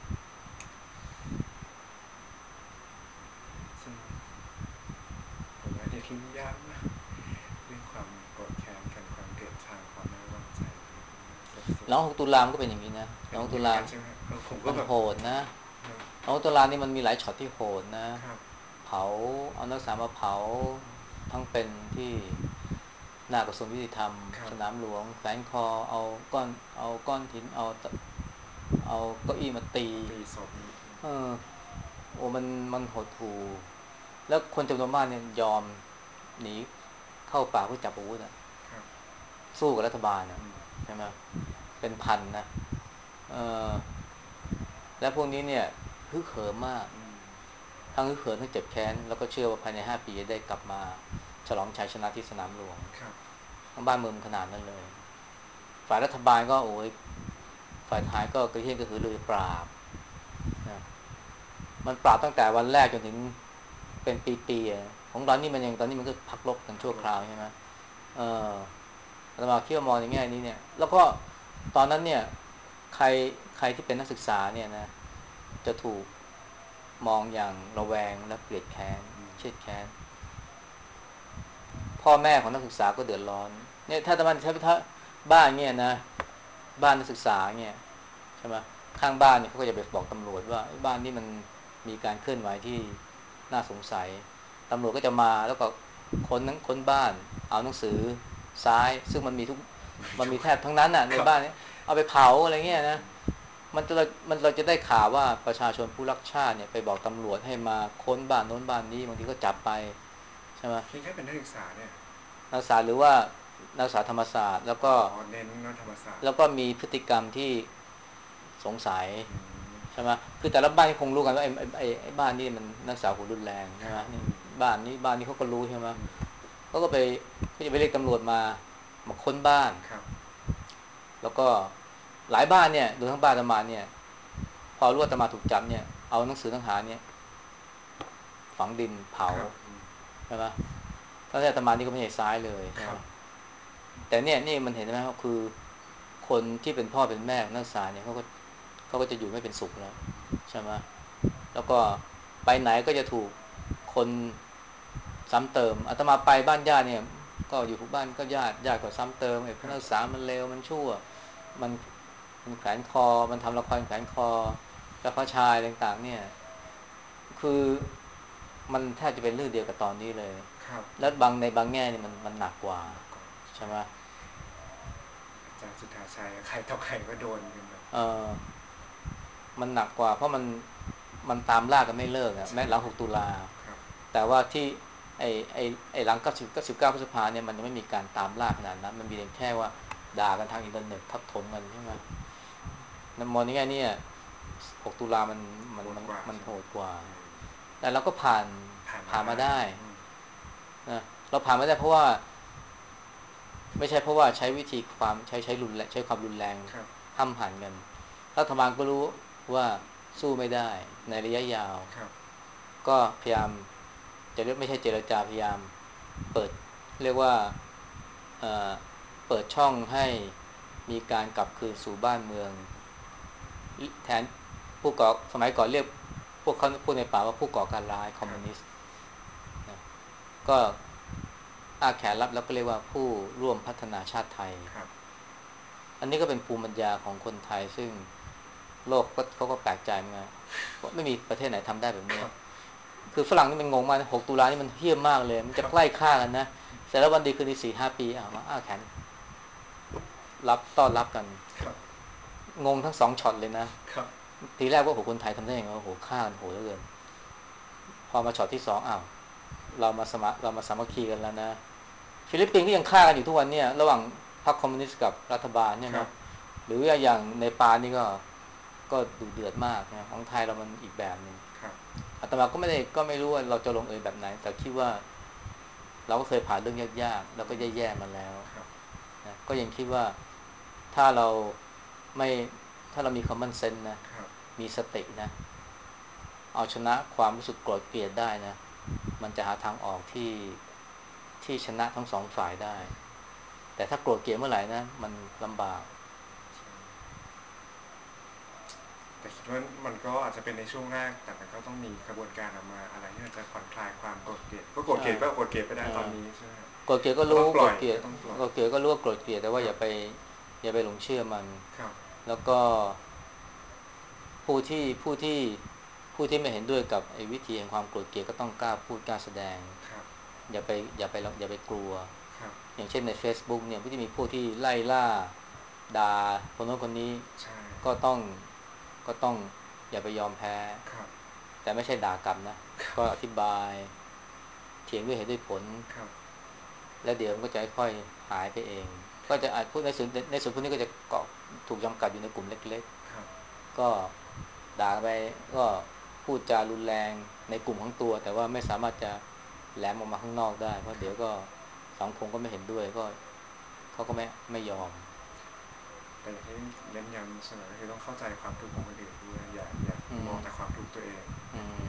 ซึ่งผมว่านี่ยุ่งยากมากเรื่องความโกรธแค้นกันความเกลียดชังความไม่ไว้วางใจสุดแล้วหกตุลามันก็เป็นอย่างนี้นะๆเป็แล้วนอย่างนี้เหมือนหกตุลากันใช่ไหมครับเออผมก็แบบมันโหดนะเออเอาตุลานี่มันมีหลายช็อตที่โหดนะครับเผาเอานักศึกษามาเผาทั้งเป็นที่หน้ากระทรวงยุติธรรมครับสนามหลวงแขวนคอเอาก้อนเอาก้อนหินเอาเอาเก้าอี้มาตีมาตีศพนี่เออโอ้มันมันหดหู่แล้วคนจำนวนมากเนี่ยยอมหนีเข้าป่าเพื่อจับอาวุธอะครับสู้กับรัฐบาลอะอืมใช่ไหมเป็นพันนะเออและพวกนี้เนี่ยฮึกเหิมมากอืมทั้งฮึกเหิมทั้งเจ็บแค้นแล้วก็เชื่อว่าภายในห้าปีจะได้กลับมาฉลองชัยชนะที่สนามหลวงครับทั้งบ้านเมืองขนาดนั้นเลยฝ่ายรัฐบาลก็โอ้ยฝ่ายทหารก็กระเทียมกระหือรือปราบนะมันปราบตั้งแต่วันแรกจนถึงเป็นปีๆอะของเรานี่มันยังตอนนี้มันก็พักรบกันชั่วพักลบคราวใช่ไหมเอออาตมาคิดว่ามองในแง่นี้เนี่ยแล้วก็ตอนนั้นเนี่ยใครใครที่เป็นนักศึกษาเนี่ยนะจะถูกมองอย่างระแวงและเกลียดแค้นอืมเชียดแค้น พ่อแม่ของนักศึกษาก็เดือดร้อนเนี่ยถ้าบ้านถ้าถ้าบ้านเนี่ยนะบ้านนักศึกษาเนี่ยใช่ไหมข้างบ้านเนี่ยเขาก็จะไปบอกตำรวจว่าบ้านนี้มันมีการเคลื่อนไหวที่น่าสงสัยตำรวจก็จะมาแล้วก็ค้นทั้งค้นบ้านเอาหนังสือซ้ายซึ่งมันมีทุกมันทุกมีแทบทั้งนั้นอ่ะครับในบ้านเนี้ยเอาไปเผาอะไรเงี้ยนะมันจะมันเราจะได้ข่าวว่าประชาชนผู้รักชาติเนี่ยไปบอกตำรวจให้มาค้นบ้านโน้นบ้านนี้บางทีก็จับไปใช่ไหมเพียงแค่เป็นนักศึกษาเนี่ยนักศึกษาหรือว่านักศึกษาธรรมศาสตร์แล้วอ๋อก็เน้นนักธรรมศาสตร์แล้วก็มีพฤติกรรมที่สงสัยอืมใช่ไหมคือแต่ละบ้านคงรู้กันว่าไอ้ไอ้ไอ้ไอ้บ้านนี้มันนักศึกษาหุ่นรุนแรงใช่ไหมนี่ครับอืมบ้านนี้บ้านนี้เขาก็รู้ใช่ไหมอืมเขาก็ไปเขาจะไปเรียกตำรวจมามาค้นบ้านครับแล้วก็หลายบ้านเนี่ยดูทั้งบ้านอาตมาเนี่ยพอรู้ว่าอาตมาถูกจับเนี่ยเอาหนังสือทั้งหาเนี่ยฝังดินเผาครับอืมใช่ไหมแล้วอาตมานี่ก็ไม่ใช่ซ้ายเลยใช่ไหมครับแต่เนี่ยนี่มันเห็นไหมครับคือคนที่เป็นพ่อเป็นแม่ของนักศึกษาเนี่ยเขาก็เขาก็จะอยู่ไม่เป็นสุขแล้วใช่ไหมแล้วก็ไปไหนก็จะถูกคนซ้ำเติมอาตมาไปบ้านญาติเนี่ยก็อยู่ทุกบ้านก็ญาติญาติก็ซ้ำเติมไอ้พวครับกนักศึกษามันเลวมันชั่วมันมันแขวนคอมันทำละครแขวนคอเจ้าพ่อชายต่างๆเนี่ยคือมันแทบจะเป็นเรื่องเดียวกับตอนนี้เลยครับแล้วบางในบางแง่เนี่ยมันมันหนักกว่าหนักกว่าใช่ใช่ไหมอาจารย์สุทธาชัยใครต่อใครก็โดนกันแบบเออ มันหนักกว่าเพราะมันมันตามล่ากันไม่เลิกอะแม้ใช่หลังหกตุลาครับแต่ว่าที่ไอไอไอหลังเก้าสิบก็สิบเก้าพฤษภาเนี่ยมันยังไม่มีการตามล่าขนาดนั้นมันมีเพียงแค่ว่าด่ากันทางอินเทอร์เน็ตทับถมกันใช่ไหมนั่นมองในแง่นี้หกตุลามันมันมันโหดกว่ามันใช่ไหมโหดกว่าอืมแต่เราก็ผ่านผ่านมาผ่านมาได้ได้อืมนะเราผ่านมาได้เพราะว่าไม่ใช่เพราะว่าใช้วิธีความใช้ใช้รุนแรงใช้ความรุนแรงครับห้ำหั่นกันรัฐบาลก็รู้ว่าสู้ไม่ได้ในระยะยาวครับก็พยายามจะเรียกไม่ใช่เจรจาพยายามเปิดเรียกว่าเอ่อเปิดช่องให้มีการกลับคืนสู่บ้านเมืองแทนผู้ก่อสมัยก่อนเรียกพวกเขาพูดในป่าว่าผู้ก่อการร้ายคอมครับมิวนิสต์นะก็อ้าแขนรับแล้วก็เรียกว่าผู้ร่วมพัฒนาชาติไทยครับอันนี้ก็เป็นภูมิปัญญาของคนไทยซึ่งโลกก็เขาก็แปลกใจเหมือนกันว่าไม่มีประเทศไหนทำได้แบบคนี้รับคือฝรั่งนี่มันงงมากหกตุลานี่มันเฮี้ยมมากเลยมันจะใกล้ครับฆ่ากันนะเสร็จแล้ววันดีคืนดีสี่ห้าปีอ่ะมาอ้าแขนรับต้อนรับกันครับงงทั้งสองช็อตเลยนะครับทีแรกว่าโหคนไทยทำได้ยังไงโอ้โหฆ่ากันโหดเหลือเกินพอมาช็อตที่สองอ้าวเรามาสมัครเรามาสามัคคีกันแล้วนะฟิลิปปินส์ก็ยังฆ่ากันอยู่ทุกวันเนี่ยระหว่างพรรคคอมมิวนิสต์กับรัฐบาลเนี่ยนะครับหรือว่าอย่างในปาลนี่ก็ ก็ดูเดือดมากนะของไทยเรามันอีกแบบหนึ่งครับอาตมาก็ไม่ได้ก็ไม่รู้ว่าเราจะลงเอยแบบไหนแต่คิดว่าเราก็เคยผ่านเรื่องยากๆแล้วก็อืมแย่ๆมาแล้วครับนะก็ยังคิดว่าถ้าเราไม่ถ้าเรามี common sense นะครับมีสตินะเอาชนะความรู้สึกโกรธเกลียดได้นะมันจะหาทางออกที่ที่ชนะทั้งสองฝ่ายได้แต่ถ้าโกรธเกลียดเมื่อไหร่นะมันลำบากใช่แต่คิดว่ามันก็อาจจะเป็นในช่วงแรกแต่มันก็ต้องมีกระบวนการออกมาอะไรที่มันจะผ่อนคลายความโกรธเกลียดก็โกรธเกลีอ่ายดก็โกรธเกลียดไปได้อ่ตอนานี้ใช่ไหมครับโกรธเกลียดก็ก็ต้องปล่อยรู้โกรธเกลียดก็ต้องปล่อยโกรธเกลียดก็รู้ว่าโกรธเกลียดแต่ว่าครับอย่าไปอย่าไปหลงเชื่อมันครับแล้วก็ผู้ที่ผู้ที่ผู้ที่ไม่เห็นด้วยกับไอ้วิธีแห่งความโกรธเกลียดก็ต้องกล้าพูดกล้าแสดงครับอย่าไปอย่าไปอย่าไปกลัวครับอย่างเช่นใน เฟซบุ๊ก เนี่ยที่มีผู้ที่ไล่ล่าด่าคนโน้นคนนี้ใช่ก็ต้องก็ต้องอย่าไปยอมแพ้ครับแต่ไม่ใช่ด่ากลับนะก็อธิบายเถียงด้วยเหตุด้วยผลครับแล้วเดี๋ยวมันก็จะค่อยๆหายไปเอง ก็จะอาจพูดในส่วนในส่วนพวกนี้ก็จะเกาะถูกจำกัดอยู่ในกลุ่มเล็กครับๆก็ด่าไปก็พูดจารุนแรงในกลุ่มของตัวแต่ว่าไม่สามารถจะแหลมออกมาข้างนอกได้เพราะครับเดี๋ยวก็สังคมก็ไม่เห็นด้วยก็เขาก็ไม่ไม่ยอมแต่อย่างที่เน้นย้ำเสมอก็คือต้องเข้าใจความทุกข์ของคนอื่นด้วยอย่าอย่าอืมมองแต่ความทุกข์ตัวเองอืม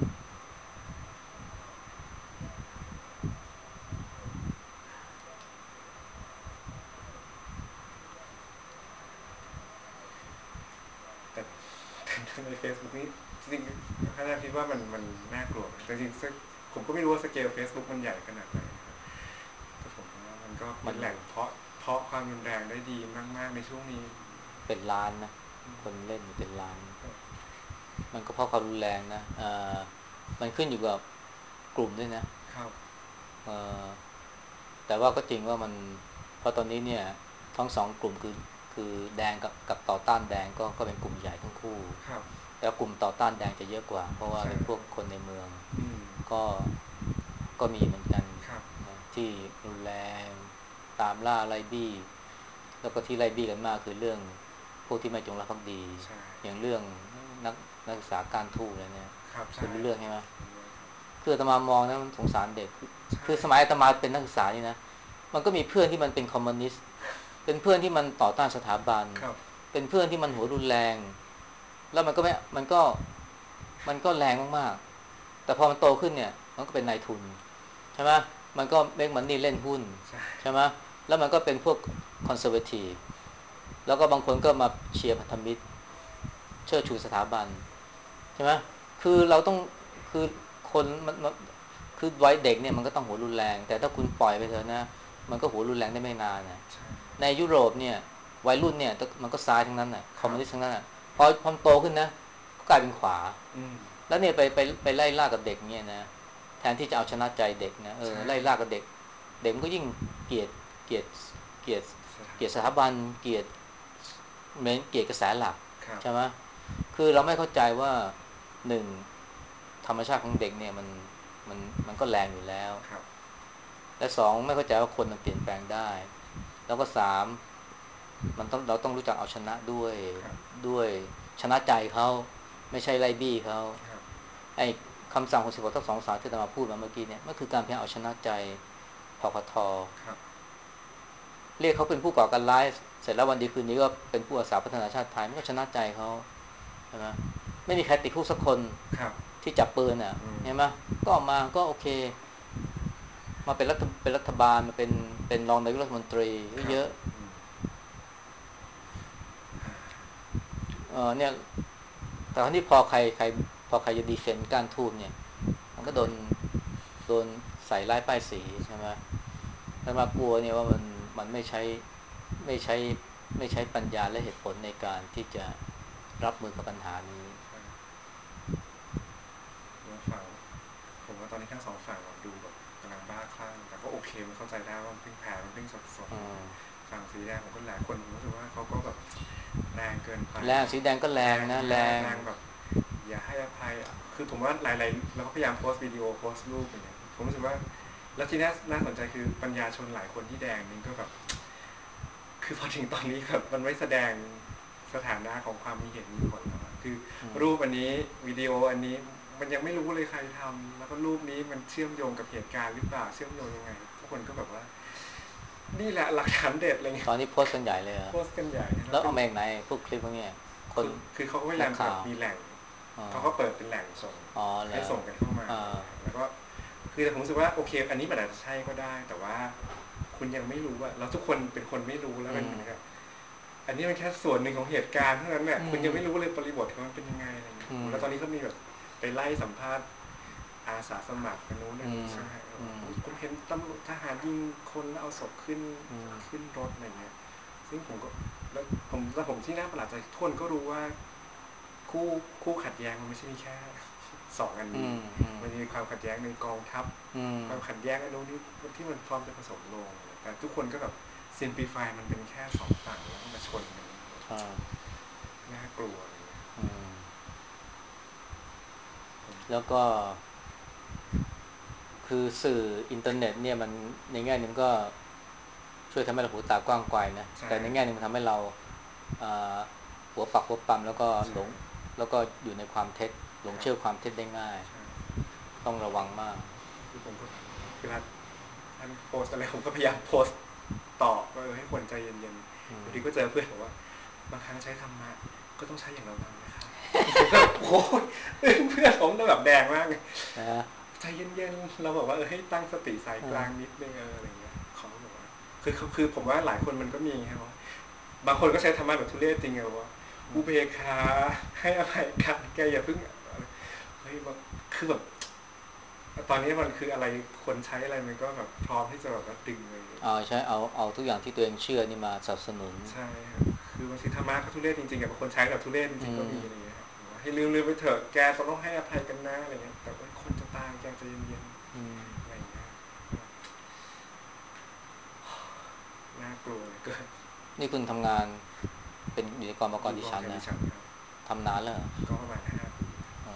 แต่แต่ใน Facebook นี่จริงๆถ้าคิดว่ามันมันน่ากลัวแต่จริงๆผมก็ไม่รู้ว่าสเกล Facebook มันใหญ่ขนาดไหนครับแต่ผมว่ามันก็มันเป็นแหล่งเพาะเพาะความรุนแรงได้ดีมากๆในช่วงนี้เป็นล้านนะคนเล่นเป็นล้านมันก็เพราะความรุนแรงนะเอ่อมันขึ้นอยู่กับกลุ่มด้วยนะครับเอ่อ แต่ว่าก็จริงว่ามันเพราะตอนนี้เนี่ยทั้งสองกลุ่มคือคือแดงกับกับต่อต้านแดงก็ก็เป็นกลุ่มใหญ่ทั้งคู่ครับแล้วกลุ่มต่อต้านแดงจะเยอะกว่าเพราะว่าใช่เป็นพวกคนในเมืองอืมก็ก็มีเหมือนกันครับนะที่รุนแรงตามล่าไล่บี้แล้วก็ที่ไล่บี้กันมากคือเรื่องพวกที่ไม่จงรักภักดีใช่อย่างเรื่องนักนักศึกษาการทูตอะไรเนี่ยครับใช่คุณรู้เรื่องใช่ไหมครับคืออาตมามองนะมันสงสารเด็กคือใช่คือสมัยอาตมาเป็นนักศึกษานี่นะมันก็มีเพื่อนที่มันเป็นคอมมิวนิสต์เป็นเพื่อนที่มันต่อต้านสถาบันครับเป็นเพื่อนที่มันหัวรุนแรงแล้วมันก็ไม่มันก็มันก็แรงมากๆแต่พอมันโตขึ้นเนี่ยมันก็เป็นนายทุนใช่ไหมมันก็เมกมันนี่เล่นหุ้นใช่ใช่ไหมแล้วมันก็เป็นพวกคอนเซอร์เวทีฟแล้วก็บางคนก็มาเชียร์พันธมิตรเชิดชูสถาบันใช่ไหมคือเราต้องคือคนมัน คือวัยเด็กเนี่ยมันก็ต้องหัวรุนแรงแต่ถ้าคุณปล่อยไปเถอะนะมันก็หัวรุนแรงได้ไม่นานนะใช่ในยุโรปเนี่ยวัยรุ่นเนี่ยมันก็ซ้ายทั้งนั้นน่ะคครับอมมิวนิสต์ทั้งนั้นน่ะพอพอโตขึ้นนะก็กลายเป็นขวาอืมแล้วเนี่ยไปไปไปไล่ล่ากับเด็กเนี่ยนะแทนที่จะเอาชนะใจเด็กนะเออใช่ไล่ล่ากับเด็กเด็กมันก็ยิ่งเกลียดเกลียดเกลียดสถาเกลียดสบันถาบันเกลียดเหมือนเกลียดกระแสหลักครับใช่ไหมคือเราไม่เข้าใจว่าหนึ่งธรรมชาติของเด็กเนี่ยมันมันมันก็แรงอยู่แล้วครับและสองไม่เข้าใจว่าคนมันเปลี่ยนแปลงได้แล้วก็สามมันต้องเราต้องรู้จักเอาชนะด้วยครับด้วยชนะใจเขาไม่ใช่ไล่บี้เขาครับไอ้คำสั่งของสิบหกทับสองสามที่เรามาพูดมาเมื่อกี้เนี่ยมันคือการพยายามเอาชนะใจพคทครับเรียกเขาเป็นผู้ก่อการร้ายเสร็จแล้ววันดีคืนนี้ก็เป็นผู้อาสาพัฒนาชาติไทยมันก็ชนะใจเขาใช่ไหมไม่มีใครติดคุกสักคนครับที่จับปืนอ่ะอืมเห็นไหมก็ออกมาก็โอเคมาเป็นรัฐเป็นรัฐบาลมาเป็นเป็นรองนายกรัฐมนตรีก็ครับเยอะอืมเออเนี่ยแต่ครั้นี้พอใครใครพอใครจะดีเฟนต์การทูตเนี่ยมันก็ก็โดนโดนใส่ร้ายป้ายสีใช่ไหมแต่มากลัวเนี่ยว่ามันมันไม่ใช้ไม่ใช้ไม่ใช้ปัญญาและเหตุผลในการที่จะรับมือกับปัญหานี้ใช่ว่าฝั่งผมว่าตอนนี้ทั้งสองฝั่งดูแบบกำลังบ้าคลั่งแต่ก็โอเคมันเข้าใจได้ว่ามันเพิ่งแพ้มันเพิ่งสดอืๆนะมฝั่งสีแดงผมก็หลายคนผมรู้สึกว่าเขาก็แบบแรงเกินไปแรงสีแดงก็แรแรงงนะแรมากงแรงแบบอย่าให้อภัยคือผมว่าหลายๆเราก็พยายามโพสต์วิดีโอโพสต์รูปอย่างเงี้ยผมรู้สึกว่าแล้วที่น่าน่าสนใจคือปัญญาชนหลายคนที่แดงนี่ก็แบบคือพอถึงตอนนี้แบบมันไม่แสดงสถานะของความมีเหตุมีผลแล้วคือรูปอันนี้วิดีโออันนี้มันยังไม่รู้เลยใครทำแล้วก็รูปนี้มันเชื่อมโยงกับเหตุการณ์หรือเปล่าเชื่อมโยงยังไงทุกคนก็แบบว่านี่แหละหลักฐานเด็ดอะไรเงี้ยตอนนี้โพสต์กันใหญ่เลยเหรอโพสต์กันใหญ่แล้แล้ววเป็นเอามาจากไหนพวกคลิปพวกเนี้ยคนคือคือเขาก็พยายามแบบนักข่าวมีแหล่งอ๋อเขาก็เปิดเป็นแหล่งส่งอ๋อเหรอให้ส่งกันเข้ามาอ่าแล้วก็คือผมรู้สึกว่าโอเคอันนี้มันอาจจะใช่ก็ได้แต่ว่าคุณยังไม่รู้อะแล้วทุกคนเป็นคนไม่รู้แล้วอืมเป็นเหมือนกับอันนี้มันแค่ส่วนหนึ่งของเหตุการณ์เท่านั้นเนี่ยอืคุณมยังไม่รู้เลยบริบทของมันเป็นยังไงอะไรเงี้ยอืมแล้วตอนนี้เขามีแบบไปไล่สัมภาษณ์อาสาสมัครอันนู้นอันอืมนี้ใช่ไหมอืมผมเห็นตำรวจทหารยิงคนแล้วเอาศพขึ้นอืมขึ้นรถอะไรเงี้ยซึ่งผมก็แล้วผมแล้วผมที่น่าประหลาดใจทุกคนก็รู้ว่าคู่คู่ขัดแย้งมันไม่ใช่มีแค่สองอันอืนี้มอืมมันมีความขัดแย้งในกองทัพอืมความขัดแย้งอันนู้นนี่ที่มันพร้อมจะผสมลงแต่ทุกคนก็แบบซิมพลิฟายมันเป็นแค่สองฝั่งแล้วก็มาชนกันใช่น่ากลัวอะไรเงี้ยอืมแล้วก็คือสื่ออินเทอร์เน็ตเนี่ยมันในแง่หนึ่งก็ช่วยทำให้เราหูตากว้างไกวนะใช่แต่ในแง่หนึ่งมันทำให้เราอ่าหัวปักหัวปั๊มแล้วก็หลใช่งแล้วก็อยู่ในความเท็จหลงครับเชื่อความเท็จได้ง่ายใช่ต้องระวังมากคือผมก็เวลาท่านโพสอะไรผมก็พยายามโพสตอบว่าให้คนใจเย็นๆบางทีก็เจอเพื่อนบอกว่าบางครั้งใช้ธรรมะก็ต้องใช้อย่างระวังนะคะผมก็โอ้ยเพื่อนผมแบบแดงมากนะฮะใจเย็นๆเราบอกว่าเออให้ตั้งสติสายกลางนิดนึงเอออะไรเงี้ยเขาบอกว่าคือคือผมว่าหลายคนมันก็มีครับว่าบางคนก็ใช้ธรรมะแบบทุเรศจริงไงว่าอุเบกขาให้อภัยกันแกอย่าเพิ่งเฮ้ยคือแบบตอนนี้มันคืออะไรคนใช้อะไรมันก็แบบพร้อมที่จะแบบว่าดึงเลยเอาใช้เอาเอาทุกอย่างที่ตัวเองเชื่อนี่มาสนับสนุนใช่ครับคือบางทีธรรมะก็ทุเรศจริงๆอะบางคนใช้แบบทุเรศจริอืงๆก็มมีอะไรเงี้ยให้ลืมๆไปเถอะแกต้องให้อภัยกันนะอะไรเงี้ยแต่ว่าคนจะตายแกจะเย็นอืมๆอะไรเงี้ยน่ากลัวเลยเกินนี่คุณทำงานเป็นอยู่ในกองมาก่อนอยู่กองแทนดิดิฉันนะฉันครับทำนานแล้วเหรอก็ประมาณห้าปีอ๋อ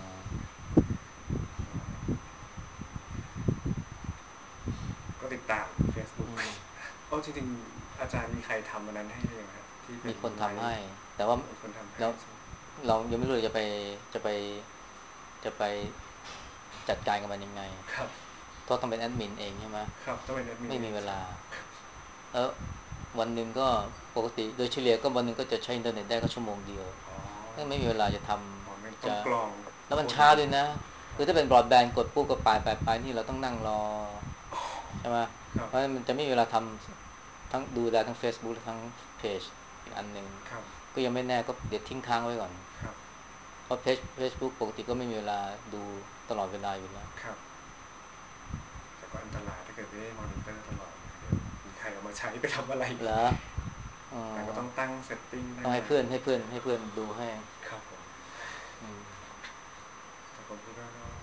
ก็ติดตามอื Facebook มโอ้จริงๆอาจารย์มีใครทำอันนั้นให้เลยครับที่เป็นมีคนไลฟ์ทำให้แต่ว่ามีคนทำให้เราใช่ไหมเรายังไม่รู้จะไปจะไปจะไปจัดการกับมันยังไงครับเพราะต้องเป็นแอดมินเองใช่ไหมครับต้องเป็นแอดมินไม่เองใช่มีเวลาแล้ววันหนึ่งก็ปกติโดยเฉลี่ยก็วันหนึ่งก็จะใช้อินเทอร์เน็ตได้ก็ชั่วโมงเดียวอ๋อไม่มีเวลาจะทอ๋อมันำจะต้องกรองแล้วมันคนช้าด้วยนะครับคือถ้าเป็นบรอดแบนด์กดปุ๊บก็ไปไปไปนี่เราต้องนั่งรอใช่ไหมครับเพราะมันจะไม่มีเวลาทำทั้งดูแลทั้ง เฟซบุ๊ก และทั้งเพจอีกอันหนึ่งครับก็ยังไม่แน่ก็เดี๋ยวทิ้งค้างไว้ก่อนครับเพราะเพจ เฟซบุ๊ก ปกติก็ไม่มีเวลาดูตลอดเวลาอยู่แล้วครับแต่ก็อันตรายถ้าเกิดไม่ได้มอนิเตอร์ตลอดเดี๋ยวมีใครเอามาใช้ไปทำอะไรเหรออ๋อแต่ก็ต้องตั้งเซตติ้งตั้ต้องให้งอะไรเพื่อนให้เพื่อนให้เพื่อนดูให้ครับผมอืมแต่ผมคิดว่าก็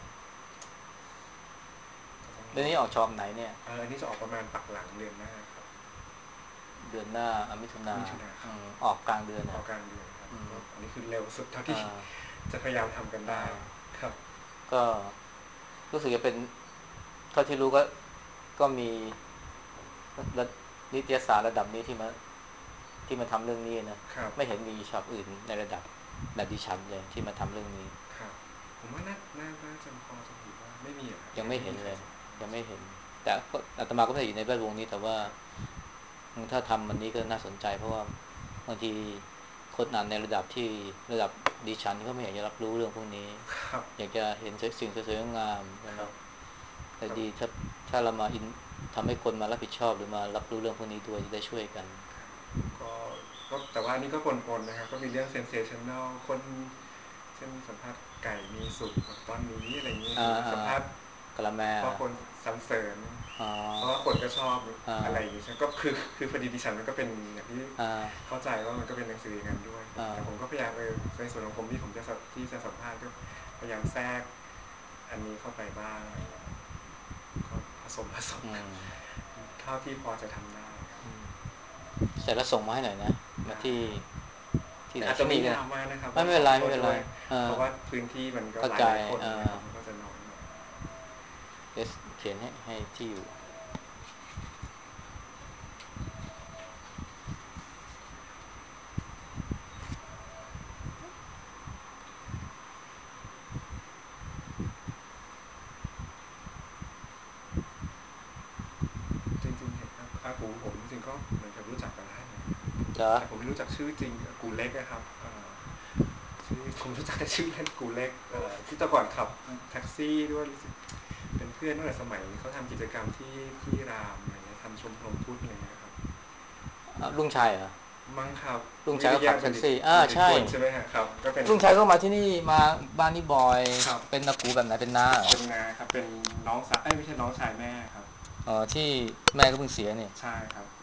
ก็ต้องรอเรื่องนี้ออกชอบไหนเนี่ยเอออันนี้จะออกประมาณปักหลังเดือนหน้าครับเดือนหน้าอมิถุนามิถุนาครับอืมออกกลางเดือนนะออกกลางเดือนครับอืมก็อันนี้คือเร็วสุดเท่าอ่ที่าจะพยายามทำกันอ่ได้าครับก็รู้สึกจะเป็นเท่าที่รู้ก็ก็มีระนิตยสารระดับนี้ที่มาที่มาทำเรื่องนี้นะครับไม่เห็นมีช็อปอื่นในระดับแบบดิฉันเลยที่มาทำเรื่องนี้ครับผมว่าน่าน่าน่าจะพอจะเห็นว่าไม่มีอะครับยังยังไม่ไม่เห็นเลยมีใครทยังไม่เห็นแต่ก็อาตมาก็ไม่ได้อยู่ในแวดวงนี้แต่ว่าถ้าทำมันนี้ก็น่าสนใจเพราะว่าบางทีคนอ่านในระดับที่ระดับดิฉันก็ไม่อยากจะรับรู้เรื่องพวกนี้ครับอยากจะเห็นสิ่งสวยๆงามใช่ไหมครับแต่ครับดีถ้าถ้าเรามาอินทำให้คนมารับผิดชอบหรือมารับรู้เรื่องพวกนี้ด้วยจะได้ช่วยกันก็ก็แต่ว่านี่ก็ปนๆนะครับก็มีเรื่องเซนเซชันแนลคนเช่นสัมภาษณ์ไก่มีสุกตอนนี้อะไรอย่างนี้หอ่ารืออ่าสัมภาษณ์กะละแมเพราะคนสรรเสริญอ๋อเพราะว่าคนก็ชอบอ่อะไรอย่างนี้าใช่ก็คือคือพอดีดิฉันมันก็เป็นอย่างที่อ่าเข้าใจว่ามันก็เป็นหนังสืออย่างนั้นด้วยอ่แต่ผมก็าพยายามเออในส่วนของผมที่ผมจะที่จะสัมภาษณ์ก็พยายามแทรกอันนี้เข้าไปบ้างก็ผสมผสมอืมเท่าที่พอจะทำได้ครับเสร็จแล้วส่งมาให้หน่อยนะมาได้ที่ครับที่ไหนแต่อาจจะที่นี่ก็ได้ไม่ยาวมากนะครับเพไม่ไม่เป็นราะสองไรไม่เป็นไรคนด้วยเออเพราะว่าพื้นที่มันก็เข้าใจหลายหลายคนเออนะครับมันก็จะน้อยหน่อยเอสเขียนให้ให้ที่อยู่จริงๆเห็นอากูผมจริงๆก็เหมือนกับรู้จักกันได้เหมือนกันเหรอแต่ผมไม่รู้จักชื่อจริงอากูเล็กนะครับชื่อผมรู้จักแต่ชื่อเล่นกูเล็กที่แต่ก่อนขับแท็กซี่ด้วยเป็นเพื่อนตั้งแต่สมัยเขาทำกิจกรรมที่ที่รามอะไรเงี้ยทำชมรมพุทธอะไรเงี้ยครับลุงชัยเหรอมั้งครับลุงวิชัยก็ขับริยะบัณฑิตแท็กซี่อ่าบัณฑิตใช่กุลใช่ไหมครับก็เป็นลุงชัยก็มาที่นี่มาบ้านนี่บอยครับเป็นตะกูแบบไหนเป็นน้าเหรอเป็นนาครับเป็นน้องสาวเอ้ยไม่ใช่น้องชายแม่ครับอ๋อที่แม่ก็เพิ่งเสียนี่ใช่ครับ